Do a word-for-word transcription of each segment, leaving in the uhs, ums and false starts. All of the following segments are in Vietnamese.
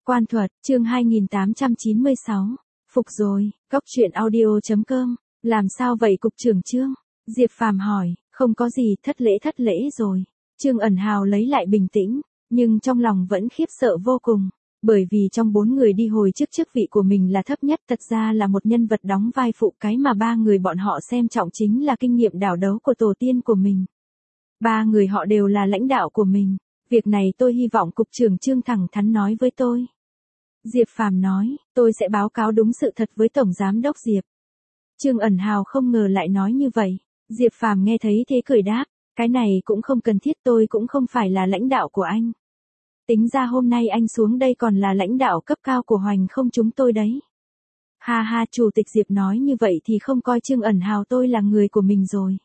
Quan thuật, chương hai nghìn tám trăm chín mươi sáu. Phục rồi, Cóc truyện audio chấm com. Làm sao vậy cục trưởng Trương? Diệp Phàm hỏi, không có gì, thất lễ thất lễ rồi. Trương ẩn hào lấy lại bình tĩnh, nhưng trong lòng vẫn khiếp sợ vô cùng. Bởi vì trong bốn người đi hồi trước chức vị của mình là thấp nhất, thật ra là một nhân vật đóng vai phụ, cái mà ba người bọn họ xem trọng chính là kinh nghiệm đảo đấu của tổ tiên của mình. Ba người họ đều là lãnh đạo của mình. Việc này tôi hy vọng cục trưởng Trương thẳng thắn nói với tôi. Diệp Phàm nói, tôi sẽ báo cáo đúng sự thật với Tổng Giám đốc Diệp. Trương ẩn hào không ngờ lại nói như vậy. Diệp Phàm nghe thấy thế cười đáp, cái này cũng không cần thiết, tôi cũng không phải là lãnh đạo của anh. Tính ra hôm nay anh xuống đây còn là lãnh đạo cấp cao của Hoành không chúng tôi đấy. Ha ha, Chủ tịch Diệp nói như vậy thì không coi Trương ẩn hào tôi là người của mình rồi.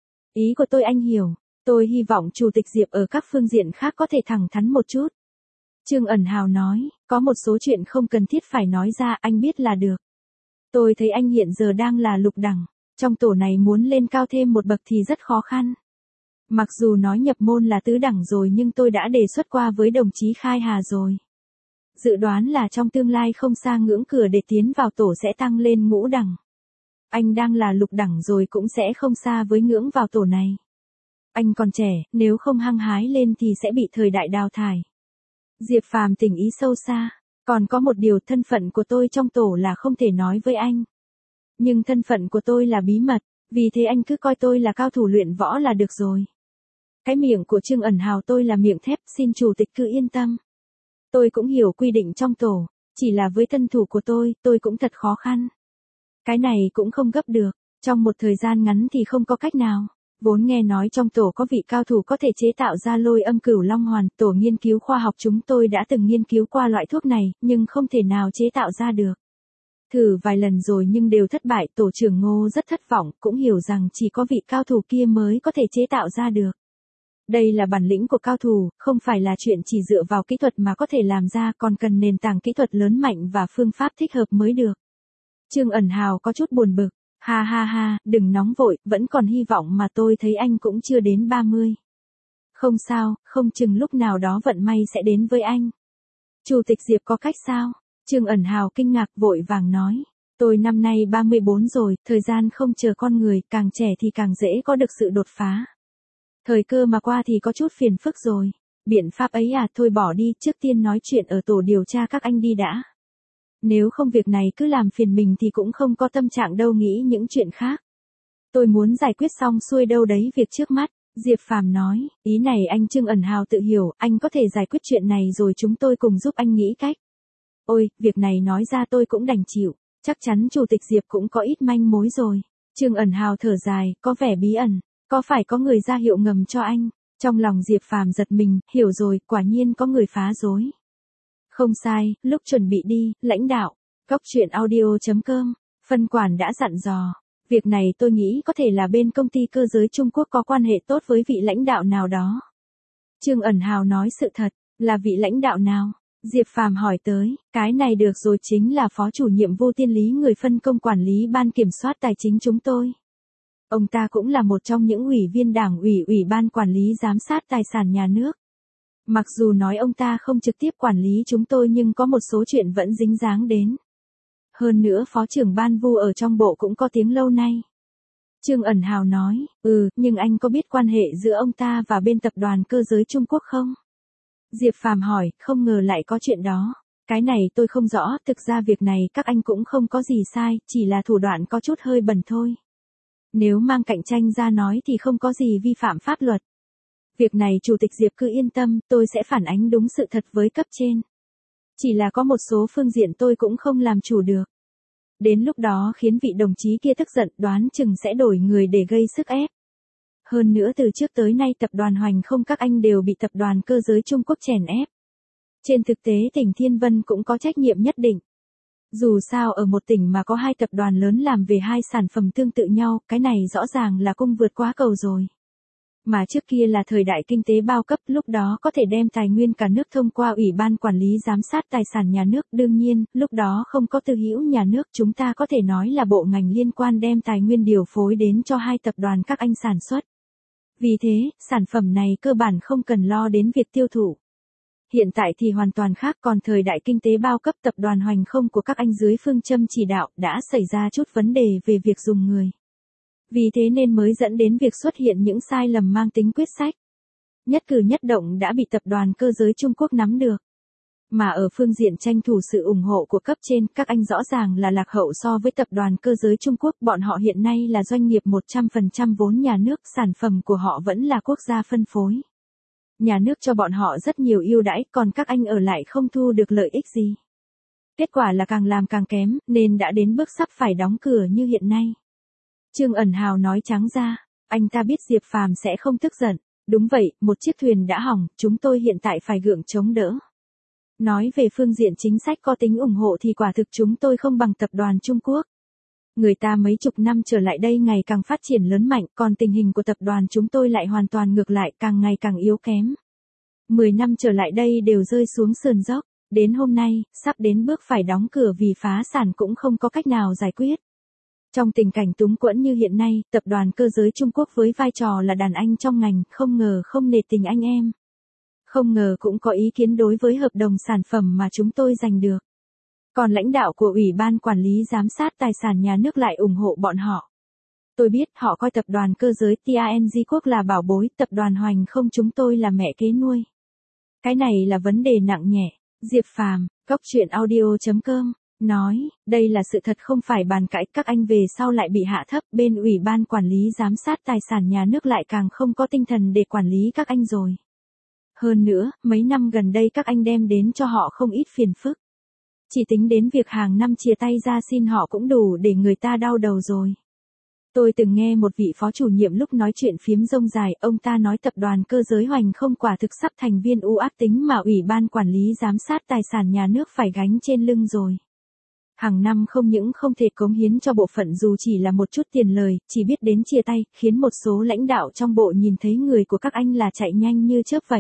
Ý của tôi anh hiểu, tôi hy vọng Chủ tịch Diệp ở các phương diện khác có thể thẳng thắn một chút. Trương ẩn hào nói, có một số chuyện không cần thiết phải nói ra, anh biết là được. Tôi thấy anh hiện giờ đang là lục đẳng, trong tổ này muốn lên cao thêm một bậc thì rất khó khăn. Mặc dù nói nhập môn là tứ đẳng rồi nhưng tôi đã đề xuất qua với đồng chí Khai Hà rồi. Dự đoán là trong tương lai không xa ngưỡng cửa để tiến vào tổ sẽ tăng lên ngũ đẳng. Anh đang là lục đẳng rồi cũng sẽ không xa với ngưỡng vào tổ này. Anh còn trẻ, nếu không hăng hái lên thì sẽ bị thời đại đào thải. Diệp Phàm tình ý sâu xa. Còn có một điều, thân phận của tôi trong tổ là không thể nói với anh. Nhưng thân phận của tôi là bí mật, vì thế anh cứ coi tôi là cao thủ luyện võ là được rồi. Cái miệng của Trương ẩn hào tôi là miệng thép, xin chủ tịch cứ yên tâm. Tôi cũng hiểu quy định trong tổ, chỉ là với thân thủ của tôi, tôi cũng thật khó khăn. Cái này cũng không gấp được, trong một thời gian ngắn thì không có cách nào. Vốn nghe nói trong tổ có vị cao thủ có thể chế tạo ra lôi âm cửu long hoàn, tổ nghiên cứu khoa học chúng tôi đã từng nghiên cứu qua loại thuốc này, nhưng không thể nào chế tạo ra được. Thử vài lần rồi nhưng đều thất bại, tổ trưởng Ngô rất thất vọng, cũng hiểu rằng chỉ có vị cao thủ kia mới có thể chế tạo ra được. Đây là bản lĩnh của cao thủ, không phải là chuyện chỉ dựa vào kỹ thuật mà có thể làm ra, còn cần nền tảng kỹ thuật lớn mạnh và phương pháp thích hợp mới được. Trương ẩn hào có chút buồn bực. Ha ha ha, đừng nóng vội, vẫn còn hy vọng mà tôi thấy anh cũng chưa đến ba mươi. Không sao, không chừng lúc nào đó vận may sẽ đến với anh. Chủ tịch Diệp có cách sao? Trương ẩn hào kinh ngạc vội vàng nói. Tôi năm nay ba mươi bốn rồi, thời gian không chờ con người, càng trẻ thì càng dễ có được sự đột phá. Thời cơ mà qua thì có chút phiền phức rồi. Biện pháp ấy à, thôi bỏ đi, trước tiên nói chuyện ở tổ điều tra các anh đi đã. Nếu không việc này cứ làm phiền mình thì cũng không có tâm trạng đâu nghĩ những chuyện khác. Tôi muốn giải quyết xong xuôi đâu đấy việc trước mắt, Diệp Phàm nói, ý này anh Trương ẩn hào tự hiểu, anh có thể giải quyết chuyện này rồi chúng tôi cùng giúp anh nghĩ cách. Ôi, việc này nói ra tôi cũng đành chịu, chắc chắn Chủ tịch Diệp cũng có ít manh mối rồi. Trương ẩn hào thở dài, có vẻ bí ẩn, có phải có người ra hiệu ngầm cho anh? Trong lòng Diệp Phàm giật mình, hiểu rồi, quả nhiên có người phá rối. Không sai, lúc chuẩn bị đi, lãnh đạo, Cóc truyện audio chấm com, phân quản đã dặn dò. Việc này tôi nghĩ có thể là bên công ty cơ giới Trung Quốc có quan hệ tốt với vị lãnh đạo nào đó. Trương ẩn hào nói sự thật, là vị lãnh đạo nào? Diệp Phàm hỏi tới, cái này được rồi, chính là phó chủ nhiệm Vu Tiên Lý, người phân công quản lý ban kiểm soát tài chính chúng tôi. Ông ta cũng là một trong những ủy viên đảng ủy ủy ban quản lý giám sát tài sản nhà nước. Mặc dù nói ông ta không trực tiếp quản lý chúng tôi nhưng có một số chuyện vẫn dính dáng đến. Hơn nữa phó trưởng ban Vu ở trong bộ cũng có tiếng lâu nay. Trương ẩn hào nói, ừ, nhưng anh có biết quan hệ giữa ông ta và bên tập đoàn cơ giới Trung Quốc không? Diệp Phàm hỏi, không ngờ lại có chuyện đó. Cái này tôi không rõ, thực ra việc này các anh cũng không có gì sai, chỉ là thủ đoạn có chút hơi bẩn thôi. Nếu mang cạnh tranh ra nói thì không có gì vi phạm pháp luật. Việc này Chủ tịch Diệp cứ yên tâm, tôi sẽ phản ánh đúng sự thật với cấp trên. Chỉ là có một số phương diện tôi cũng không làm chủ được. Đến lúc đó khiến vị đồng chí kia tức giận, đoán chừng sẽ đổi người để gây sức ép. Hơn nữa từ trước tới nay tập đoàn Hoành không các anh đều bị tập đoàn cơ giới Trung Quốc chèn ép. Trên thực tế tỉnh Thiên Vân cũng có trách nhiệm nhất định. Dù sao ở một tỉnh mà có hai tập đoàn lớn làm về hai sản phẩm tương tự nhau, cái này rõ ràng là cung vượt quá cầu rồi. Mà trước kia là thời đại kinh tế bao cấp, lúc đó có thể đem tài nguyên cả nước thông qua Ủy ban Quản lý Giám sát Tài sản Nhà nước. Đương nhiên, lúc đó không có tư hữu nhà nước, chúng ta có thể nói là bộ ngành liên quan đem tài nguyên điều phối đến cho hai tập đoàn các anh sản xuất. Vì thế, sản phẩm này cơ bản không cần lo đến việc tiêu thụ. Hiện tại thì hoàn toàn khác, còn thời đại kinh tế bao cấp tập đoàn Hoành Không của các anh dưới phương châm chỉ đạo đã xảy ra chút vấn đề về việc dùng người. Vì thế nên mới dẫn đến việc xuất hiện những sai lầm mang tính quyết sách. Nhất cử nhất động đã bị tập đoàn cơ giới Trung Quốc nắm được. Mà ở phương diện tranh thủ sự ủng hộ của cấp trên, các anh rõ ràng là lạc hậu so với tập đoàn cơ giới Trung Quốc. Bọn họ hiện nay là doanh nghiệp một trăm phần trăm vốn nhà nước, sản phẩm của họ vẫn là quốc gia phân phối. Nhà nước cho bọn họ rất nhiều ưu đãi, còn các anh ở lại không thu được lợi ích gì. Kết quả là càng làm càng kém, nên đã đến bước sắp phải đóng cửa như hiện nay. Trương Ẩn Hào nói trắng ra, anh ta biết Diệp Phàm sẽ không tức giận. Đúng vậy, một chiếc thuyền đã hỏng, chúng tôi hiện tại phải gượng chống đỡ. Nói về phương diện chính sách có tính ủng hộ thì quả thực chúng tôi không bằng tập đoàn Trung Quốc. Người ta mấy chục năm trở lại đây ngày càng phát triển lớn mạnh, còn tình hình của tập đoàn chúng tôi lại hoàn toàn ngược lại, càng ngày càng yếu kém. Mười năm trở lại đây đều rơi xuống sườn dốc, đến hôm nay, sắp đến bước phải đóng cửa vì phá sản cũng không có cách nào giải quyết. Trong tình cảnh túng quẫn như hiện nay, tập đoàn cơ giới Trung Quốc với vai trò là đàn anh trong ngành, không ngờ không nể tình anh em. Không ngờ cũng có ý kiến đối với hợp đồng sản phẩm mà chúng tôi giành được. Còn lãnh đạo của Ủy ban Quản lý Giám sát Tài sản Nhà nước lại ủng hộ bọn họ. Tôi biết họ coi tập đoàn cơ giới tê a en giê Quốc là bảo bối, tập đoàn Hoành Không chúng tôi là mẹ kế nuôi. Cái này là vấn đề nặng nhẹ. Diệp Phàm, Cóc Truyện Audio chấm com, nói, đây là sự thật không phải bàn cãi, các anh về sau lại bị hạ thấp, bên Ủy ban Quản lý Giám sát Tài sản Nhà nước lại càng không có tinh thần để quản lý các anh rồi. Hơn nữa, mấy năm gần đây các anh đem đến cho họ không ít phiền phức. Chỉ tính đến việc hàng năm chia tay ra xin họ cũng đủ để người ta đau đầu rồi. Tôi từng nghe một vị phó chủ nhiệm lúc nói chuyện phiếm rông dài, ông ta nói tập đoàn cơ giới Hoành Không quả thực sắp thành viên u ác tính mà Ủy ban Quản lý Giám sát Tài sản Nhà nước phải gánh trên lưng rồi. Hàng năm không những không thể cống hiến cho bộ phận dù chỉ là một chút tiền lời, chỉ biết đến chia tay, khiến một số lãnh đạo trong bộ nhìn thấy người của các anh là chạy nhanh như chớp vậy.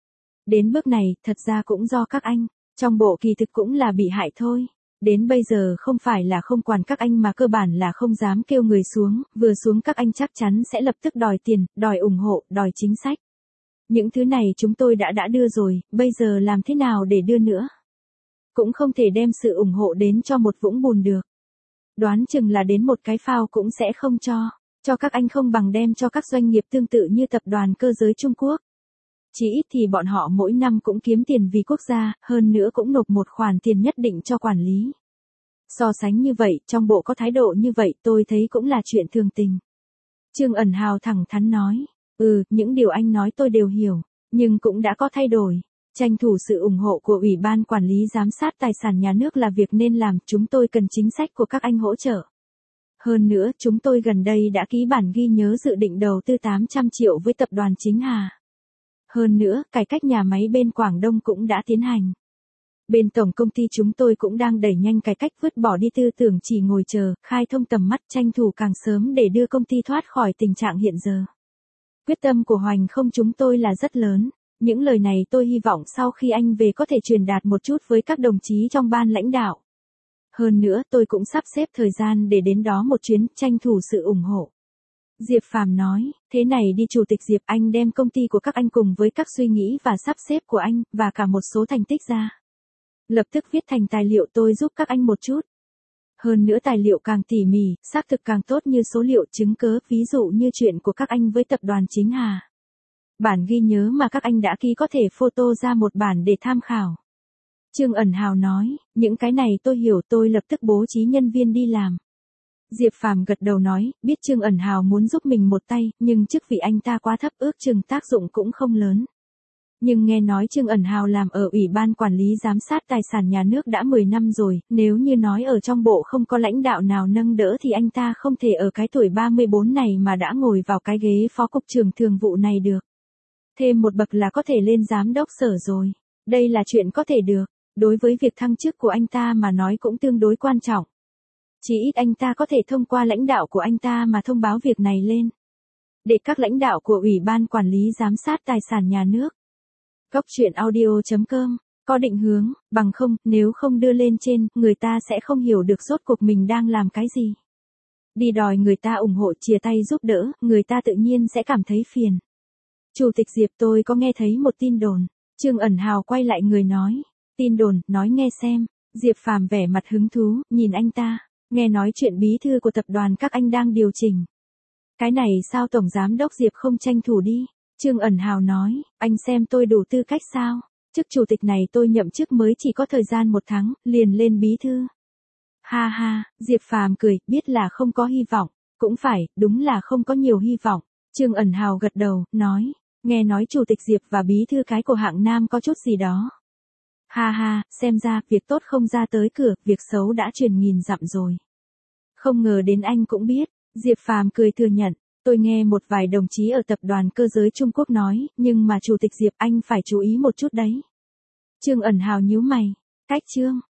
Đến bước này, thật ra cũng do các anh, trong bộ kỳ thực cũng là bị hại thôi. Đến bây giờ không phải là không quản các anh mà cơ bản là không dám kêu người xuống, vừa xuống các anh chắc chắn sẽ lập tức đòi tiền, đòi ủng hộ, đòi chính sách. Những thứ này chúng tôi đã đã đưa rồi, bây giờ làm thế nào để đưa nữa? Cũng không thể đem sự ủng hộ đến cho một vũng bùn được. Đoán chừng là đến một cái phao cũng sẽ không cho, cho các anh không bằng đem cho các doanh nghiệp tương tự như tập đoàn cơ giới Trung Quốc. Chỉ ít thì bọn họ mỗi năm cũng kiếm tiền vì quốc gia, hơn nữa cũng nộp một khoản tiền nhất định cho quản lý. So sánh như vậy, trong bộ có thái độ như vậy tôi thấy cũng là chuyện thường tình. Trương Ẩn Hào thẳng thắn nói, ừ, những điều anh nói tôi đều hiểu, nhưng cũng đã có thay đổi. Tranh thủ sự ủng hộ của Ủy ban Quản lý Giám sát Tài sản Nhà nước là việc nên làm, chúng tôi cần chính sách của các anh hỗ trợ. Hơn nữa, chúng tôi gần đây đã ký bản ghi nhớ dự định đầu tư tám trăm triệu với tập đoàn Chính Hà. Hơn nữa, cải cách nhà máy bên Quảng Đông cũng đã tiến hành. Bên tổng công ty chúng tôi cũng đang đẩy nhanh cải cách, vứt bỏ đi tư tưởng chỉ ngồi chờ, khai thông tầm mắt, tranh thủ càng sớm để đưa công ty thoát khỏi tình trạng hiện giờ. Quyết tâm của Hoành Không chúng tôi là rất lớn. Những lời này tôi hy vọng sau khi anh về có thể truyền đạt một chút với các đồng chí trong ban lãnh đạo. Hơn nữa tôi cũng sắp xếp thời gian để đến đó một chuyến, tranh thủ sự ủng hộ. Diệp Phàm nói, thế này đi Chủ tịch Diệp, anh đem công ty của các anh cùng với các suy nghĩ và sắp xếp của anh, và cả một số thành tích ra. Lập tức viết thành tài liệu tôi giúp các anh một chút. Hơn nữa tài liệu càng tỉ mỉ, xác thực càng tốt như số liệu chứng cớ, ví dụ như chuyện của các anh với tập đoàn Chính Hà. Bản ghi nhớ mà các anh đã ký có thể photo ra một bản để tham khảo. Trương Ẩn Hào nói, những cái này tôi hiểu, tôi lập tức bố trí nhân viên đi làm. Diệp Phàm gật đầu nói, biết Trương Ẩn Hào muốn giúp mình một tay, nhưng chức vị anh ta quá thấp, ước chừng tác dụng cũng không lớn. Nhưng nghe nói Trương Ẩn Hào làm ở Ủy ban Quản lý Giám sát Tài sản Nhà nước đã mười năm rồi, nếu như nói ở trong bộ không có lãnh đạo nào nâng đỡ thì anh ta không thể ở cái tuổi ba mươi bốn này mà đã ngồi vào cái ghế phó cục trưởng thường vụ này được. Thêm một bậc là có thể lên giám đốc sở rồi. Đây là chuyện có thể được. Đối với việc thăng chức của anh ta mà nói cũng tương đối quan trọng. Chỉ ít anh ta có thể thông qua lãnh đạo của anh ta mà thông báo việc này lên. Để các lãnh đạo của Ủy ban Quản lý Giám sát Tài sản Nhà nước. Cóc Truyện Audio chấm com, có định hướng, bằng không, nếu không đưa lên trên, người ta sẽ không hiểu được rốt cuộc mình đang làm cái gì. Đi đòi người ta ủng hộ chia tay giúp đỡ, người ta tự nhiên sẽ cảm thấy phiền. Chủ tịch Diệp, tôi có nghe thấy một tin đồn. Trương Ẩn Hào quay lại người nói, tin đồn, nói nghe xem. Diệp Phàm vẻ mặt hứng thú, nhìn anh ta, nghe nói chuyện bí thư của tập đoàn các anh đang điều chỉnh. Cái này sao Tổng Giám đốc Diệp không tranh thủ đi? Trương Ẩn Hào nói, anh xem tôi đủ tư cách sao? Chức chủ tịch này tôi nhậm chức mới chỉ có thời gian một tháng, liền lên bí thư. Ha ha, Diệp Phàm cười, biết là không có hy vọng. Cũng phải, đúng là không có nhiều hy vọng. Trương Ẩn Hào gật đầu, nói, nghe nói chủ tịch Diệp và bí thư cái của hạng Nam có chút gì đó. Ha ha, xem ra, việc tốt không ra tới cửa, việc xấu đã truyền nghìn dặm rồi. Không ngờ đến anh cũng biết. Diệp Phàm cười thừa nhận, tôi nghe một vài đồng chí ở tập đoàn cơ giới Trung Quốc nói, nhưng mà chủ tịch Diệp anh phải chú ý một chút đấy. Trương Ẩn Hào nhíu mày, cách Trương.